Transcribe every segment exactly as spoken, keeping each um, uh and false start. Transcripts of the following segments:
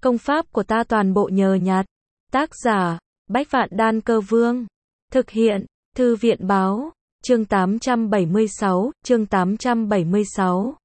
Công pháp của ta toàn bộ nhờ nhặt. Tác giả, Bách Vạn Đan Cơ Vương. Thực hiện, Thư viện Báo. Chương tám trăm bảy mươi sáu, chương tám trăm bảy mươi sáu.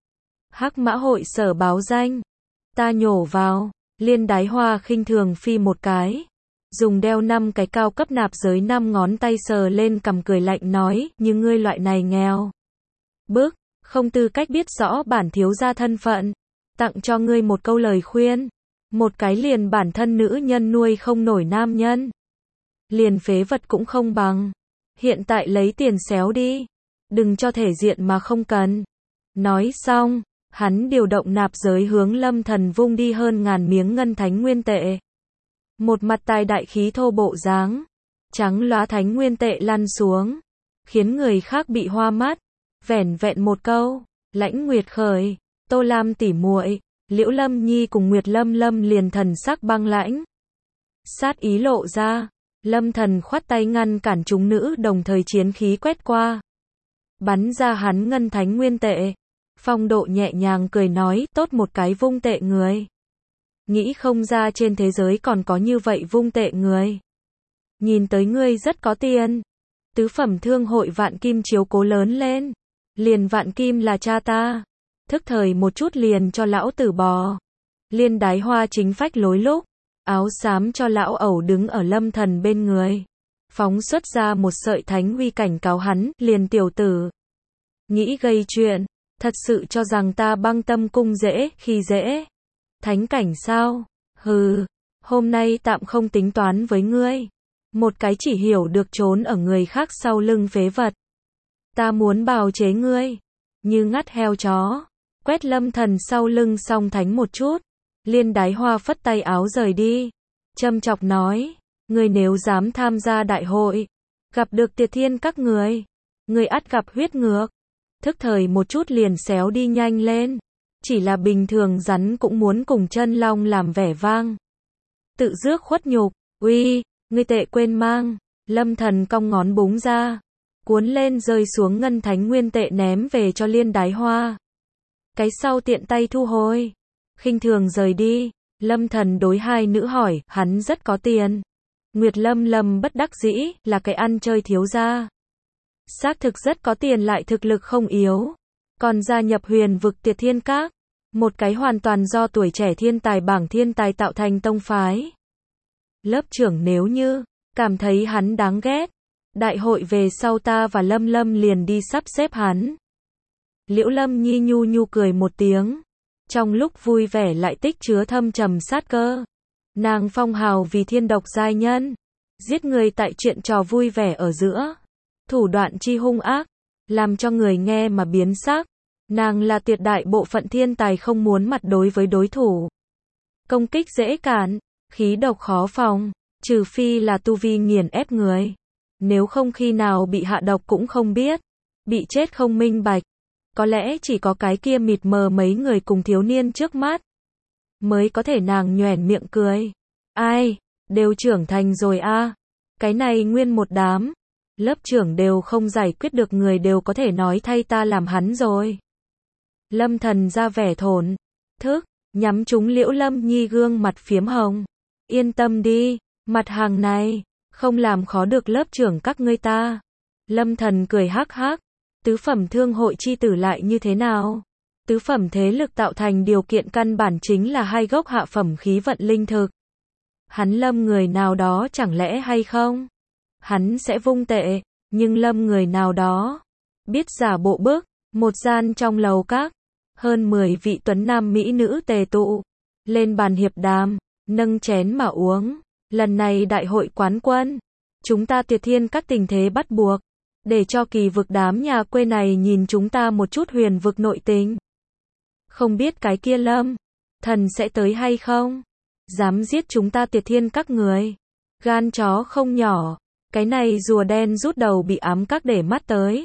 Hắc Mã Hội Sở báo danh. Ta nhổ vào, Liên Đái Hoa khinh thường phi một cái. Dùng đeo năm cái cao cấp nạp giới năm ngón tay sờ lên cằm cười lạnh nói, như ngươi loại này nghèo bức, không tư cách biết rõ bản thiếu gia thân phận. Tặng cho ngươi một câu lời khuyên. Một cái liền bản thân nữ nhân nuôi không nổi nam nhân. Liền phế vật cũng không bằng. Hiện tại lấy tiền xéo đi. Đừng cho thể diện mà không cần. Nói xong, hắn điều động nạp giới hướng Lâm Thần vung đi hơn ngàn miếng ngân thánh nguyên tệ. Một mặt tài đại khí thô bộ dáng, trắng lóa thánh nguyên tệ lăn xuống, khiến người khác bị hoa mắt. Vẻn vẹn một câu, Lãnh Nguyệt khởi, Tô Lam tỉ muội, Liễu Lâm Nhi cùng Nguyệt Lâm Lâm liền thần sắc băng lãnh. Sát ý lộ ra, Lâm Thần khoát tay ngăn cản chúng nữ đồng thời chiến khí quét qua. Bắn ra hắn ngân thánh nguyên tệ. Phong Độ nhẹ nhàng cười nói, tốt một cái vung tệ người. Nghĩ không ra trên thế giới còn có như vậy vung tệ người. Nhìn tới ngươi rất có tiền. Tứ phẩm thương hội Vạn Kim chiếu cố lớn lên. Liền Vạn Kim là cha ta. Thức thời một chút liền cho lão tử bò. Liên Đái Hoa chính phách lối lúc. Áo xám cho lão ẩu đứng ở Lâm Thần bên người. Phóng xuất ra một sợi thánh huy cảnh cáo hắn, liền tiểu tử. Nghĩ gây chuyện, thật sự cho rằng ta băng tâm cung dễ, khi dễ. Thánh cảnh sao? Hừ, hôm nay tạm không tính toán với ngươi. Một cái chỉ hiểu được trốn ở người khác sau lưng phế vật. Ta muốn bào chế ngươi. Như ngắt heo chó. Quét Lâm Thần sau lưng song thánh một chút. Liên Đái Hoa phất tay áo rời đi. Châm chọc nói. Ngươi nếu dám tham gia đại hội. Gặp được Tiệt Thiên các người. Ngươi ắt gặp huyết ngược. Thức thời một chút liền xéo đi nhanh lên. Chỉ là bình thường rắn cũng muốn cùng chân long làm vẻ vang. Tự rước khuất nhục. Uy, ngươi tệ quên mang. Lâm Thần cong ngón búng ra. Cuốn lên rơi xuống ngân thánh nguyên tệ ném về cho Liên Đái Hoa. Cái sau tiện tay thu hồi. Khinh thường rời đi. Lâm Thần đối hai nữ hỏi, hắn rất có tiền. Nguyệt Lâm Lâm bất đắc dĩ, là cái ăn chơi thiếu gia. Xác thực rất có tiền lại thực lực không yếu. Còn gia nhập Huyền vực Tiệt Thiên các. Một cái hoàn toàn do tuổi trẻ thiên tài bảng thiên tài tạo thành tông phái. Lớp trưởng nếu như cảm thấy hắn đáng ghét, đại hội về sau ta và Lâm Lâm liền đi sắp xếp hắn. Liễu Lâm Nhi nhu nhu cười một tiếng. Trong lúc vui vẻ lại tích chứa thâm trầm sát cơ. Nàng phong hào vì thiên độc giai nhân. Giết người tại chuyện trò vui vẻ ở giữa. Thủ đoạn chi hung ác. Làm cho người nghe mà biến sắc. Nàng là tuyệt đại bộ phận thiên tài không muốn mặt đối với đối thủ. Công kích dễ cản. Khí độc khó phòng. Trừ phi là tu vi nghiền ép người. Nếu không khi nào bị hạ độc cũng không biết. Bị chết không minh bạch. Có lẽ chỉ có cái kia mịt mờ mấy người cùng thiếu niên trước mắt. Mới có thể nàng nhoẻn miệng cười. Ai, đều trưởng thành rồi a à. Cái này nguyên một đám. Lớp trưởng đều không giải quyết được người đều có thể nói thay ta làm hắn rồi. Lâm Thần ra vẻ thổn thức, nhắm trúng Liễu Lâm Nhi gương mặt phiếm hồng. Yên tâm đi, mặt hàng này, không làm khó được lớp trưởng các ngươi ta. Lâm Thần cười hắc hắc. Tứ phẩm thương hội chi tử lại như thế nào? Tứ phẩm thế lực tạo thành điều kiện căn bản chính là hai gốc hạ phẩm khí vận linh thực. Hắn Lâm người nào đó chẳng lẽ hay không? Hắn sẽ vung tệ, nhưng Lâm người nào đó biết giả bộ bước. Một gian trong lầu các, hơn mười vị tuấn nam mỹ nữ tề tụ, lên bàn hiệp đàm, nâng chén mà uống. Lần này đại hội quán quân, chúng ta Tiệt Thiên các tình thế bắt buộc, để cho kỳ vực đám nhà quê này nhìn chúng ta một chút huyền vực nội tình. Không biết cái kia Lâm Thần sẽ tới hay không? Dám giết chúng ta Tiệt Thiên các người. Gan chó không nhỏ, cái này rùa đen rút đầu bị ám các để mắt tới.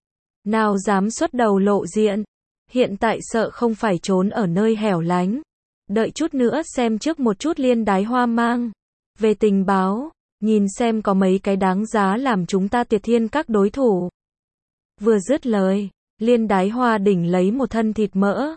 Nào dám xuất đầu lộ diện. Hiện tại sợ không phải trốn ở nơi hẻo lánh. Đợi chút nữa xem trước một chút Liên Đái Hoa mang về tình báo. Nhìn xem có mấy cái đáng giá làm chúng ta Tiệt Thiên các đối thủ. Vừa dứt lời, Liên Đái Hoa đỉnh lấy một thân thịt mỡ.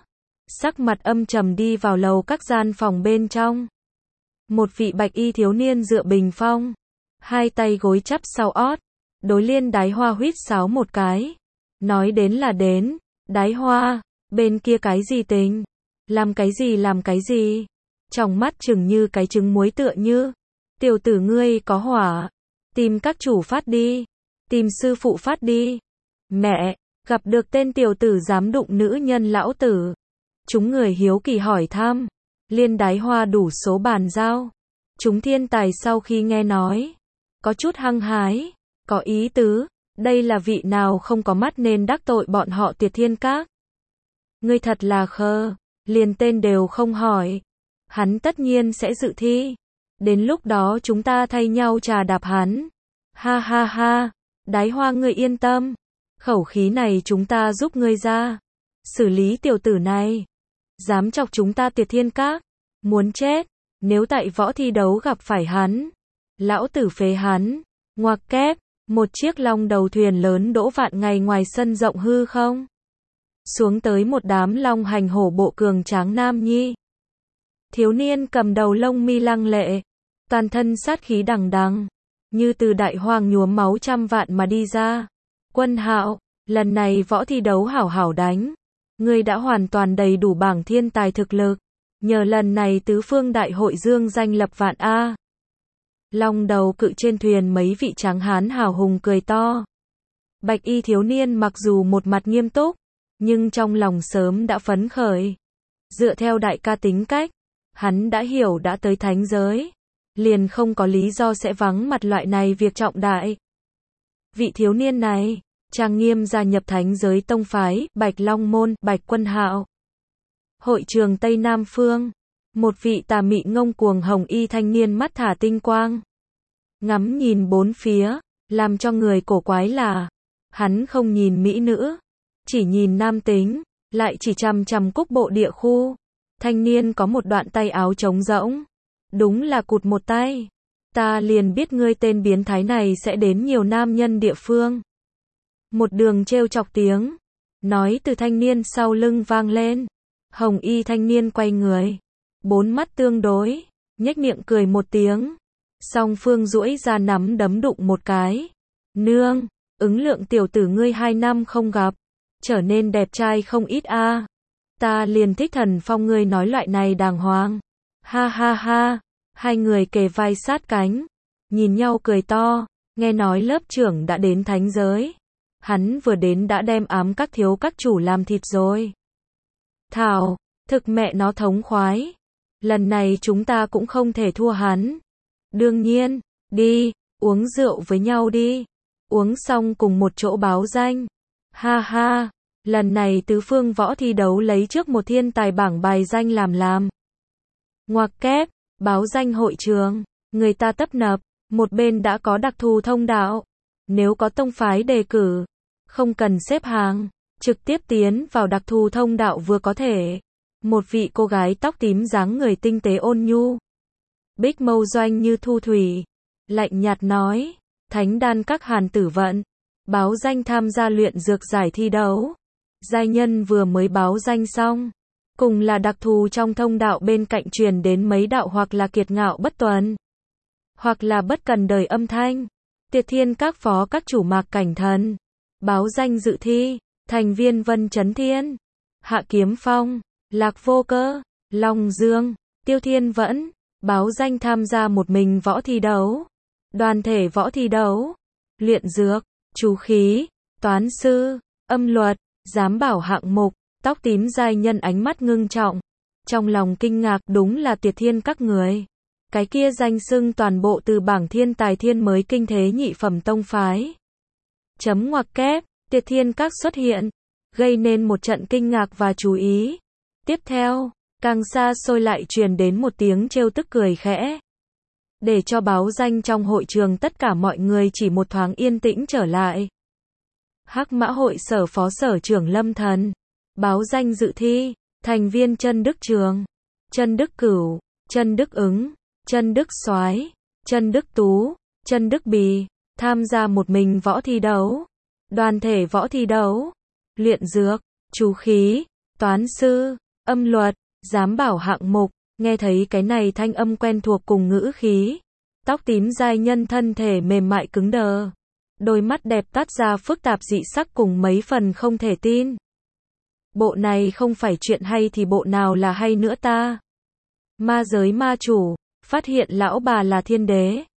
sắc mặt âm trầm đi vào lầu các gian phòng bên trong. Một vị bạch y thiếu niên dựa bình phong, hai tay gối chắp sau ót, đối Liên Đái Hoa huýt sáo một cái, nói đến là đến. Đái Hoa, bên kia cái gì tình? Làm cái gì làm cái gì? Trong mắt chừng như cái trứng muối tựa như. Tiểu tử ngươi có hỏa. Tìm các chủ phát đi. Tìm sư phụ phát đi. Mẹ, gặp được tên tiểu tử dám đụng nữ nhân lão tử. Chúng người hiếu kỳ hỏi thăm. Liên Đái Hoa đủ số bàn giao. Chúng thiên tài sau khi nghe nói, có chút hăng hái, có ý tứ. Đây là vị nào không có mắt nên đắc tội bọn họ Tiệt Thiên Các. Ngươi thật là khờ, liền tên đều không hỏi. Hắn tất nhiên sẽ dự thi. Đến lúc đó chúng ta thay nhau trà đạp hắn. Ha ha ha, Đái Hoa ngươi yên tâm. Khẩu khí này chúng ta giúp ngươi ra. Xử lý tiểu tử này. Dám chọc chúng ta Tiệt Thiên Các. Muốn chết. Nếu tại võ thi đấu gặp phải hắn. Lão tử phế hắn. Ngoặc kép. Một chiếc long đầu thuyền lớn đỗ vạn ngày ngoài sân rộng hư không. Xuống tới một đám long hành hổ bộ cường tráng nam nhi. Thiếu niên cầm đầu lông mi lăng lệ. Toàn thân sát khí đằng đằng. Như từ đại hoàng nhuốm máu trăm vạn mà đi ra. Quân Hạo, lần này võ thi đấu hảo hảo đánh. Ngươi đã hoàn toàn đầy đủ bảng thiên tài thực lực. Nhờ lần này tứ phương đại hội dương danh lập vạn A. Long đầu cự trên thuyền mấy vị tráng hán hào hùng cười to. Bạch y thiếu niên mặc dù một mặt nghiêm túc, nhưng trong lòng sớm đã phấn khởi. Dựa theo đại ca tính cách, hắn đã hiểu đã tới thánh giới, liền không có lý do sẽ vắng mặt loại này việc trọng đại. Vị thiếu niên này, trang nghiêm gia nhập thánh giới tông phái, Bạch Long Môn, Bạch Quân Hạo. Hội trường Tây Nam Phương, một vị tà mị ngông cuồng hồng y thanh niên mắt thả tinh quang. Ngắm nhìn bốn phía, làm cho người cổ quái là, hắn không nhìn mỹ nữ, chỉ nhìn nam tính, lại chỉ chằm chằm cúc bộ địa khu. Thanh niên có một đoạn tay áo trống rỗng, đúng là cụt một tay. Ta liền biết ngươi tên biến thái này sẽ đến nhiều nam nhân địa phương. Một đường trêu chọc tiếng, nói từ thanh niên sau lưng vang lên. Hồng y thanh niên quay người, bốn mắt tương đối, nhếch miệng cười một tiếng. Song phương duỗi ra nắm đấm đụng một cái. Nương, ứng lượng tiểu tử ngươi hai năm không gặp, trở nên đẹp trai không ít a. À. Ta liền thích Thần Phong ngươi nói loại này đàng hoàng. Ha ha ha, hai người kề vai sát cánh, nhìn nhau cười to. Nghe nói lớp trưởng đã đến thánh giới, hắn vừa đến đã đem ám các thiếu các chủ làm thịt rồi. Thảo, thực mẹ nó thống khoái. Lần này chúng ta cũng không thể thua hắn. Đương nhiên, đi, uống rượu với nhau đi. Uống xong cùng một chỗ báo danh. Ha ha, lần này tứ phương võ thi đấu lấy trước một thiên tài bảng bài danh làm làm. Ngoặc kép, báo danh hội trường, người ta tấp nập, một bên đã có đặc thù thông đạo. Nếu có tông phái đề cử, không cần xếp hàng, trực tiếp tiến vào đặc thù thông đạo vừa có thể. Một vị cô gái tóc tím dáng người tinh tế ôn nhu, bích mâu doanh như thu thủy, lạnh nhạt nói, thánh đan các Hàn Tử Vận, báo danh tham gia luyện dược giải thi đấu. Giai nhân vừa mới báo danh xong, cùng là đặc thù trong thông đạo bên cạnh truyền đến mấy đạo hoặc là kiệt ngạo bất tuần, hoặc là bất cần đời âm thanh. Tiệt Thiên Các phó các chủ Mạc Cảnh Thần, báo danh dự thi. Thành viên Vân Chấn Thiên, Hạ Kiếm Phong, Lạc Vô Cơ, Long Dương, Tiêu Thiên Vẫn, báo danh tham gia một mình võ thi đấu, đoàn thể võ thi đấu, luyện dược, chú khí, toán sư, âm luật, giám bảo hạng mục. Tóc tím giai nhân ánh mắt ngưng trọng, trong lòng kinh ngạc, đúng là Tiệt Thiên Các người. Cái kia danh xưng toàn bộ từ bảng thiên tài thiên mới kinh thế nhị phẩm tông phái. Chấm ngoặc kép, Tiệt Thiên Các xuất hiện, gây nên một trận kinh ngạc và chú ý. Tiếp theo, càng xa xôi lại truyền đến một tiếng trêu tức cười khẽ. Để cho báo danh trong hội trường tất cả mọi người chỉ một thoáng yên tĩnh trở lại. Hắc Mã hội sở phó sở trưởng Lâm Thần, báo danh dự thi. Thành viên Chân Đức Trường, Chân Đức Cửu, Chân Đức Ứng, Chân Đức Soái, Chân Đức Tú, Chân Đức Bì, tham gia một mình võ thi đấu, đoàn thể võ thi đấu, luyện dược, chú khí, toán sư, Âm luật, giám bảo hạng mục, nghe thấy cái này thanh âm quen thuộc cùng ngữ khí. Tóc tím giai nhân thân thể mềm mại cứng đờ. Đôi mắt đẹp toát ra phức tạp dị sắc cùng mấy phần không thể tin. Bộ này không phải chuyện hay thì bộ nào là hay nữa ta? Ma giới ma chủ, phát hiện lão bà là thiên đế.